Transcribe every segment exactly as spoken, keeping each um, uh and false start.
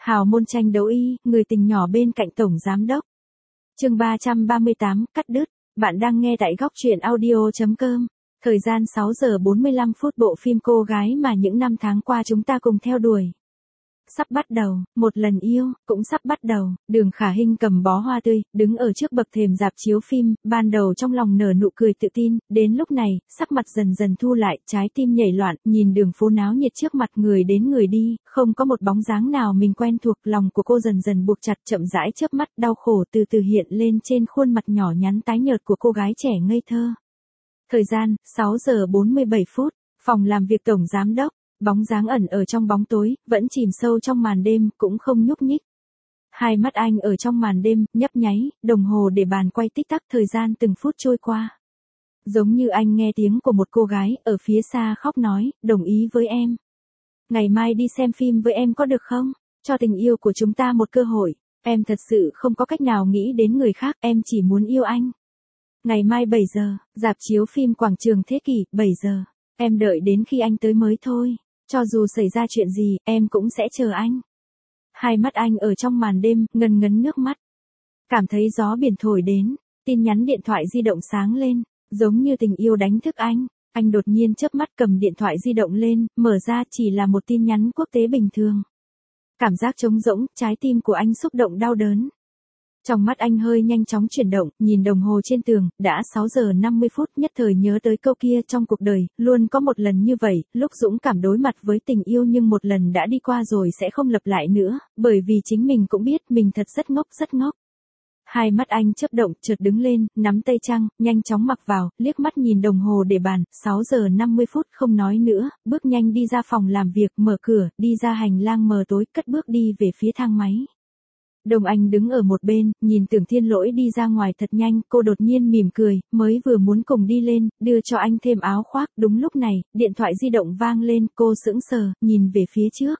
Hào môn tranh đấu y, người tình nhỏ bên cạnh tổng giám đốc. Chương ba trăm ba mươi tám, cắt đứt. Bạn đang nghe tại góc truyện audio chấm com. Thời gian sáu giờ bốn mươi lăm phút, bộ phim cô gái mà những năm tháng qua chúng ta cùng theo đuổi sắp bắt đầu, một lần yêu, cũng sắp bắt đầu. Đường Khả Hinh cầm bó hoa tươi, đứng ở trước bậc thềm rạp chiếu phim, ban đầu trong lòng nở nụ cười tự tin, đến lúc này, sắc mặt dần dần thu lại, trái tim nhảy loạn, nhìn đường phố náo nhiệt trước mặt, người đến người đi, không có một bóng dáng nào mình quen thuộc, lòng của cô dần dần buộc chặt, chậm rãi chớp mắt, đau khổ từ từ hiện lên trên khuôn mặt nhỏ nhắn tái nhợt của cô gái trẻ ngây thơ. Thời gian, sáu giờ bốn mươi bảy phút, phòng làm việc tổng giám đốc. Bóng dáng ẩn ở trong bóng tối, vẫn chìm sâu trong màn đêm, cũng không nhúc nhích. Hai mắt anh ở trong màn đêm, nhấp nháy, đồng hồ để bàn quay tích tắc, thời gian từng phút trôi qua. Giống như anh nghe tiếng của một cô gái, ở phía xa khóc nói, đồng ý với em. Ngày mai đi xem phim với em có được không? Cho tình yêu của chúng ta một cơ hội. Em thật sự không có cách nào nghĩ đến người khác, em chỉ muốn yêu anh. Ngày mai bảy giờ, rạp chiếu phim quảng trường Thế Kỷ, bảy giờ. Em đợi đến khi anh tới mới thôi. Cho dù xảy ra chuyện gì, em cũng sẽ chờ anh. Hai mắt anh ở trong màn đêm, ngần ngấn nước mắt. Cảm thấy gió biển thổi đến, tin nhắn điện thoại di động sáng lên, giống như tình yêu đánh thức anh. Anh đột nhiên chớp mắt cầm điện thoại di động lên, mở ra chỉ là một tin nhắn quốc tế bình thường. Cảm giác trống rỗng, trái tim của anh xúc động đau đớn. Trong mắt anh hơi nhanh chóng chuyển động, nhìn đồng hồ trên tường, đã sáu giờ năm mươi phút, nhất thời nhớ tới câu kia, trong cuộc đời, luôn có một lần như vậy, lúc dũng cảm đối mặt với tình yêu, nhưng một lần đã đi qua rồi sẽ không lặp lại nữa, bởi vì chính mình cũng biết mình thật rất ngốc rất ngốc. Hai mắt anh chớp động, chợt đứng lên, nắm tay Trang, nhanh chóng mặc vào, liếc mắt nhìn đồng hồ để bàn, sáu giờ năm mươi phút, không nói nữa, bước nhanh đi ra phòng làm việc, mở cửa, đi ra hành lang mờ tối, cất bước đi về phía thang máy. Đồng Anh đứng ở một bên, nhìn Tưởng Thiên Lỗi đi ra ngoài thật nhanh, cô đột nhiên mỉm cười, mới vừa muốn cùng đi lên, đưa cho anh thêm áo khoác, đúng lúc này, điện thoại di động vang lên, cô sững sờ, nhìn về phía trước.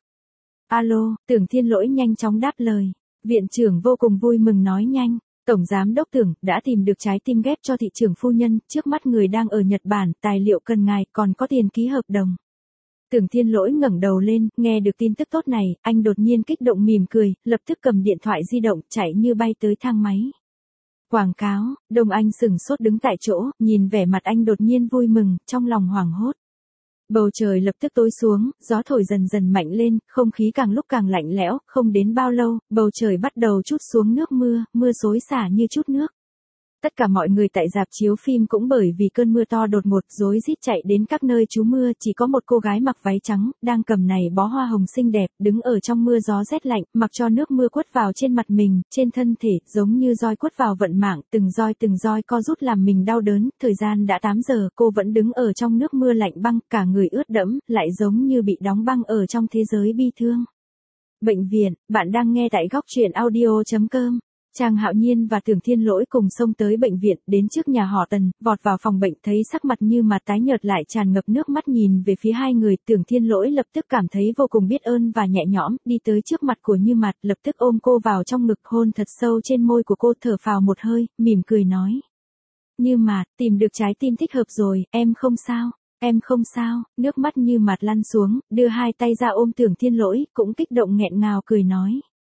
Alo, Tưởng Thiên Lỗi nhanh chóng đáp lời. Viện trưởng vô cùng vui mừng nói nhanh, Tổng Giám Đốc Tưởng, đã tìm được trái tim ghép cho thị trưởng phu nhân, trước mắt người đang ở Nhật Bản, tài liệu cần ngài, còn có tiền ký hợp đồng. Tưởng Thiên Lỗi ngẩng đầu lên, nghe được tin tức tốt này, anh đột nhiên kích động mỉm cười, lập tức cầm điện thoại di động, chạy như bay tới thang máy. Quảng cáo, Đồng Anh sững sốt đứng tại chỗ, nhìn vẻ mặt anh đột nhiên vui mừng, trong lòng hoảng hốt. Bầu trời lập tức tối xuống, gió thổi dần dần mạnh lên, không khí càng lúc càng lạnh lẽo, không đến bao lâu, bầu trời bắt đầu trút xuống nước mưa, mưa xối xả như chút nước. Tất cả mọi người tại rạp chiếu phim cũng bởi vì cơn mưa to đột ngột rối rít chạy đến các nơi trú mưa, chỉ có một cô gái mặc váy trắng, đang cầm này bó hoa hồng xinh đẹp, đứng ở trong mưa gió rét lạnh, mặc cho nước mưa quất vào trên mặt mình, trên thân thể, giống như roi quất vào vận mạng, từng roi từng roi co rút làm mình đau đớn, thời gian đã tám giờ, cô vẫn đứng ở trong nước mưa lạnh băng, cả người ướt đẫm, lại giống như bị đóng băng ở trong thế giới bi thương. Bệnh viện, bạn đang nghe tại góc truyện audio chấm com. Trang Hạo Nhiên và Tưởng Thiên Lỗi cùng xông tới bệnh viện, đến trước nhà họ Tần, vọt vào phòng bệnh, thấy sắc mặt Như Mạt tái nhợt lại tràn ngập nước mắt, nhìn về phía hai người, Tưởng Thiên Lỗi lập tức cảm thấy vô cùng biết ơn và nhẹ nhõm, đi tới trước mặt của Như Mạt, lập tức ôm cô vào trong ngực, hôn thật sâu trên môi của cô, thở phào một hơi, mỉm cười nói: Như Mạt, tìm được trái tim thích hợp rồi, em không sao, em không sao. Nước mắt Như Mạt lăn xuống, đưa hai tay ra ôm Tưởng Thiên Lỗi, cũng kích động nghẹn ngào cười nói: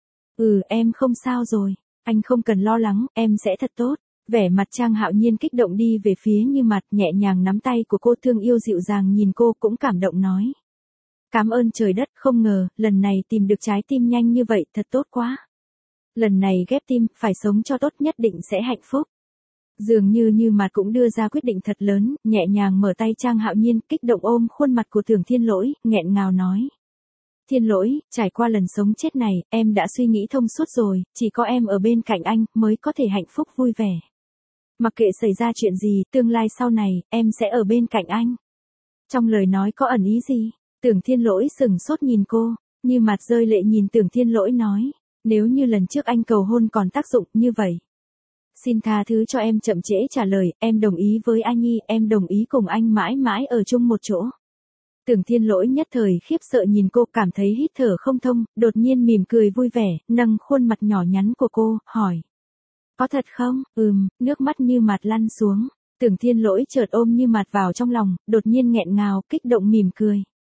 Ừ, em không sao rồi. Anh không cần lo lắng, em sẽ thật tốt. Vẻ mặt Trang Hạo Nhiên kích động đi về phía Như Mạt, nhẹ nhàng nắm tay của cô, thương yêu dịu dàng nhìn cô, cũng cảm động nói: Cảm ơn trời đất, không ngờ, lần này tìm được trái tim nhanh như vậy, thật tốt quá. Lần này ghép tim, phải sống cho tốt, nhất định sẽ hạnh phúc. Dường như Như Mạt cũng đưa ra quyết định thật lớn, nhẹ nhàng mở tay Trang Hạo Nhiên, kích động ôm khuôn mặt của Tưởng Thiên Lỗi, nghẹn ngào nói: Thiên Lỗi, trải qua lần sống chết này, em đã suy nghĩ thông suốt rồi, chỉ có em ở bên cạnh anh, mới có thể hạnh phúc vui vẻ. Mặc kệ xảy ra chuyện gì, tương lai sau này, em sẽ ở bên cạnh anh. Trong lời nói có ẩn ý gì? Tưởng Thiên Lỗi sững sốt nhìn cô, Như Mạt rơi lệ nhìn Tưởng Thiên Lỗi nói: Nếu như lần trước anh cầu hôn còn tác dụng như vậy, xin tha thứ cho em chậm trễ trả lời, em đồng ý với anh Nhi, em đồng ý cùng anh mãi mãi ở chung một chỗ. Tưởng Thiên Lỗi nhất thời khiếp sợ nhìn cô, cảm thấy hít thở không thông, đột nhiên mỉm cười vui vẻ, nâng khuôn mặt nhỏ nhắn của cô, hỏi: Có thật không? Ừm, nước mắt Như Mạt lăn xuống. Tưởng Thiên Lỗi chợt ôm Như Mạt vào trong lòng, đột nhiên nghẹn ngào, kích động mỉm cười.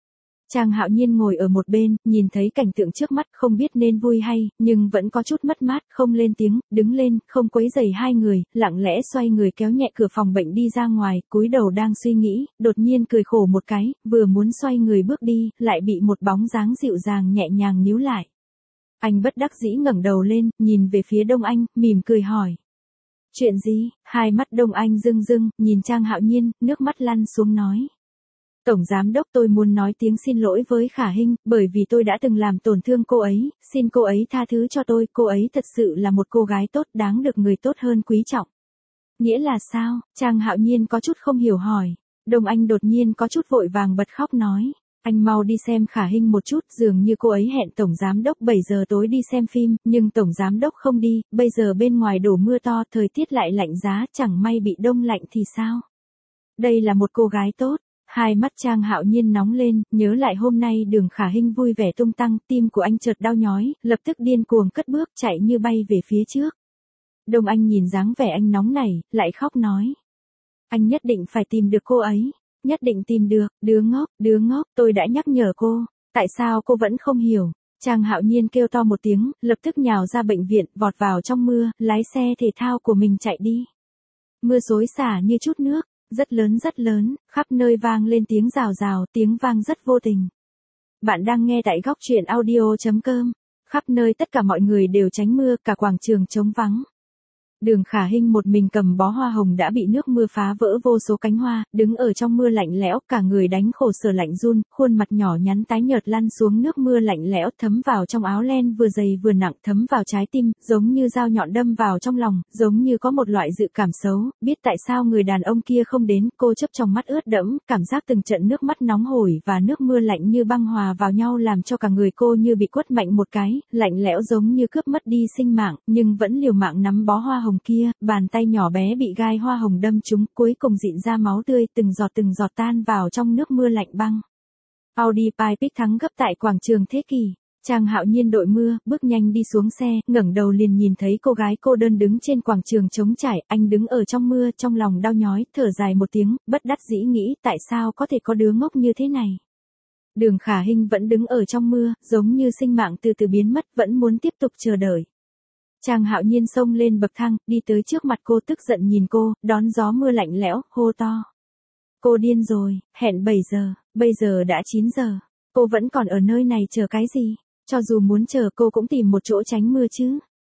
Trang Hạo Nhiên ngồi ở một bên, nhìn thấy cảnh tượng trước mắt không biết nên vui hay, nhưng vẫn có chút mất mát, không lên tiếng, đứng lên, không quấy rầy hai người, lặng lẽ xoay người kéo nhẹ cửa phòng bệnh đi ra ngoài, cúi đầu đang suy nghĩ, đột nhiên cười khổ một cái, vừa muốn xoay người bước đi, lại bị một bóng dáng dịu dàng nhẹ nhàng níu lại. Anh bất đắc dĩ ngẩng đầu lên, nhìn về phía Đông Anh, mỉm cười hỏi. Chuyện gì? Hai mắt Đông Anh rưng rưng, nhìn Trang Hạo Nhiên, nước mắt lăn xuống nói. Tổng giám đốc, tôi muốn nói tiếng xin lỗi với Khả Hinh, bởi vì tôi đã từng làm tổn thương cô ấy, xin cô ấy tha thứ cho tôi, cô ấy thật sự là một cô gái tốt, đáng được người tốt hơn quý trọng. Nghĩa là sao? Trang Hạo Nhiên có chút không hiểu hỏi. Đông Anh đột nhiên có chút vội vàng bật khóc nói. Anh mau đi xem Khả Hinh một chút, dường như cô ấy hẹn Tổng Giám Đốc bảy giờ tối đi xem phim, nhưng Tổng Giám Đốc không đi, bây giờ bên ngoài đổ mưa to, thời tiết lại lạnh giá, chẳng may bị đông lạnh thì sao? Đây là một cô gái tốt. Hai mắt Trang Hạo Nhiên nóng lên, nhớ lại hôm nay Đường Khả Hinh vui vẻ tung tăng, tim của anh chợt đau nhói, lập tức điên cuồng cất bước chạy như bay về phía trước. Đông Anh nhìn dáng vẻ anh nóng nảy, lại khóc nói. Anh nhất định phải tìm được cô ấy, nhất định tìm được, đứa ngốc, đứa ngốc, tôi đã nhắc nhở cô, tại sao cô vẫn không hiểu. Trang Hạo Nhiên kêu to một tiếng, lập tức nhào ra bệnh viện, vọt vào trong mưa, lái xe thể thao của mình chạy đi. Mưa xối xả như chút nước. Rất lớn rất lớn, khắp nơi vang lên tiếng rào rào, tiếng vang rất vô tình. Bạn đang nghe tại góc truyện audio chấm com. Khắp nơi tất cả mọi người đều tránh mưa, cả quảng trường trống vắng. Đường Khả Hinh một mình cầm bó hoa hồng đã bị nước mưa phá vỡ vô số cánh hoa, đứng ở trong mưa lạnh lẽo, cả người đánh khổ sở lạnh run, khuôn mặt nhỏ nhắn tái nhợt lăn xuống nước mưa lạnh lẽo, thấm vào trong áo len vừa dày vừa nặng, thấm vào trái tim, giống như dao nhọn đâm vào trong lòng, giống như có một loại dự cảm xấu, biết tại sao người đàn ông kia không đến, cô chớp trong mắt ướt đẫm, cảm giác từng trận nước mắt nóng hổi và nước mưa lạnh như băng hòa vào nhau làm cho cả người cô như bị quất mạnh một cái, lạnh lẽo giống như cướp mất đi sinh mạng, nhưng vẫn liều mạng nắm bó hoa hồng kia, bàn tay nhỏ bé bị gai hoa hồng đâm trúng, cuối cùng dịn ra máu tươi, từng giọt từng giọt tan vào trong nước mưa lạnh băng. Audi Pipic thắng gấp tại quảng trường Thế Kỷ. Trang Hạo Nhiên đội mưa, bước nhanh đi xuống xe, ngẩng đầu liền nhìn thấy cô gái cô đơn đứng trên quảng trường trống trải, anh đứng ở trong mưa, trong lòng đau nhói, thở dài một tiếng, bất đắc dĩ nghĩ, tại sao có thể có đứa ngốc như thế này. Đường Khả Hinh vẫn đứng ở trong mưa, giống như sinh mạng từ từ biến mất, vẫn muốn tiếp tục chờ đợi. Trang Hạo Nhiên xông lên bậc thang, đi tới trước mặt cô tức giận nhìn cô, đón gió mưa lạnh lẽo, hô to. Cô điên rồi, hẹn bảy giờ, bây giờ đã chín giờ. Cô vẫn còn ở nơi này chờ cái gì? Cho dù muốn chờ cô cũng tìm một chỗ tránh mưa chứ.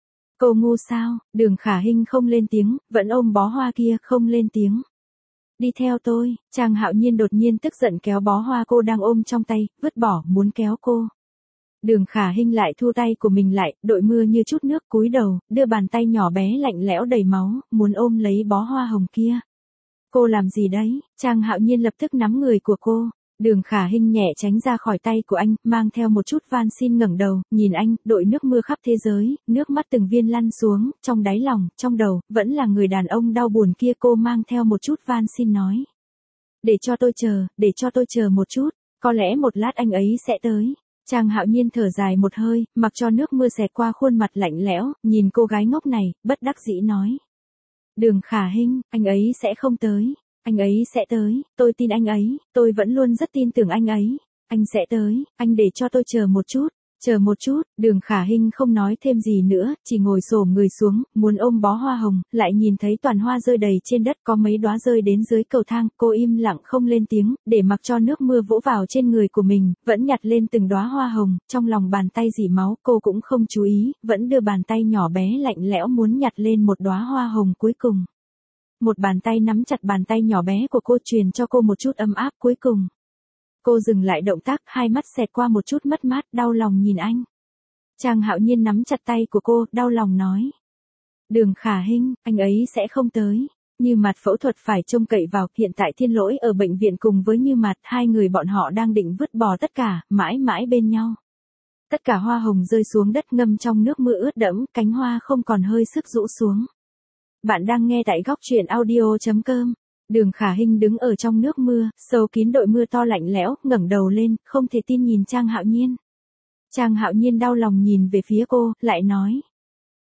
Cô ngu sao? Đường Khả Hinh không lên tiếng, vẫn ôm bó hoa kia, không lên tiếng. Đi theo tôi, Trang Hạo Nhiên đột nhiên tức giận kéo bó hoa cô đang ôm trong tay, vứt bỏ, muốn kéo cô. Đường Khả Hinh lại thu tay của mình lại, đội mưa như chút nước, cúi đầu, đưa bàn tay nhỏ bé lạnh lẽo đầy máu, muốn ôm lấy bó hoa hồng kia. Cô làm gì đấy? Trang Hạo Nhiên lập tức nắm người của cô. Đường Khả Hinh nhẹ tránh ra khỏi tay của anh, mang theo một chút van xin ngẩng đầu, nhìn anh, đội nước mưa khắp thế giới, nước mắt từng viên lăn xuống, trong đáy lòng, trong đầu, vẫn là người đàn ông đau buồn kia. Cô mang theo một chút van xin nói. Để cho tôi chờ, để cho tôi chờ một chút, có lẽ một lát anh ấy sẽ tới. Trang Hạo Nhiên thở dài một hơi, mặc cho nước mưa xẹt qua khuôn mặt lạnh lẽo, nhìn cô gái ngốc này, bất đắc dĩ nói. Đường Khả Hinh, anh ấy sẽ không tới, anh ấy sẽ tới, tôi tin anh ấy, tôi vẫn luôn rất tin tưởng anh ấy, anh sẽ tới, anh để cho tôi chờ một chút, chờ một chút. Đường Khả Hinh không nói thêm gì nữa, chỉ ngồi xổm người xuống, muốn ôm bó hoa hồng, lại nhìn thấy toàn hoa rơi đầy trên đất, có mấy đóa rơi đến dưới cầu thang, cô im lặng không lên tiếng, để mặc cho nước mưa vỗ vào trên người của mình, vẫn nhặt lên từng đóa hoa hồng, trong lòng bàn tay rỉ máu, cô cũng không chú ý, vẫn đưa bàn tay nhỏ bé lạnh lẽo muốn nhặt lên một đóa hoa hồng cuối cùng. Một bàn tay nắm chặt bàn tay nhỏ bé của cô, truyền cho cô một chút ấm áp cuối cùng. Cô dừng lại động tác, hai mắt xẹt qua một chút mất mát, đau lòng nhìn anh. Trang Hạo Nhiên nắm chặt tay của cô, đau lòng nói. Đường Khả Hinh, anh ấy sẽ không tới. Như Mạt phẫu thuật phải trông cậy vào, hiện tại Thiên Lỗi ở bệnh viện cùng với Như Mạt, hai người bọn họ đang định vứt bỏ tất cả, mãi mãi bên nhau. Tất cả hoa hồng rơi xuống đất ngâm trong nước mưa ướt đẫm, cánh hoa không còn hơi sức rũ xuống. Bạn đang nghe tại góc truyện audio chấm com. Đường Khả Hinh đứng ở trong nước mưa, sâu kín đội mưa to lạnh lẽo, ngẩng đầu lên, không thể tin nhìn Trang Hạo Nhiên. Trang Hạo Nhiên đau lòng nhìn về phía cô, lại nói.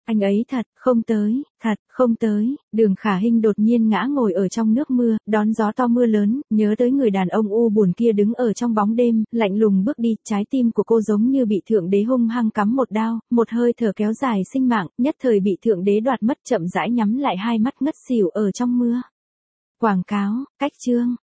Anh ấy thật, không tới, thật, không tới, Đường Khả Hinh đột nhiên ngã ngồi ở trong nước mưa, đón gió to mưa lớn, nhớ tới người đàn ông u buồn kia đứng ở trong bóng đêm, lạnh lùng bước đi, trái tim của cô giống như bị Thượng Đế hung hăng cắm một đao, một hơi thở kéo dài sinh mạng, nhất thời bị Thượng Đế đoạt mất, chậm rãi nhắm lại hai mắt ngất xỉu ở trong mưa. Quảng cáo, cách chương.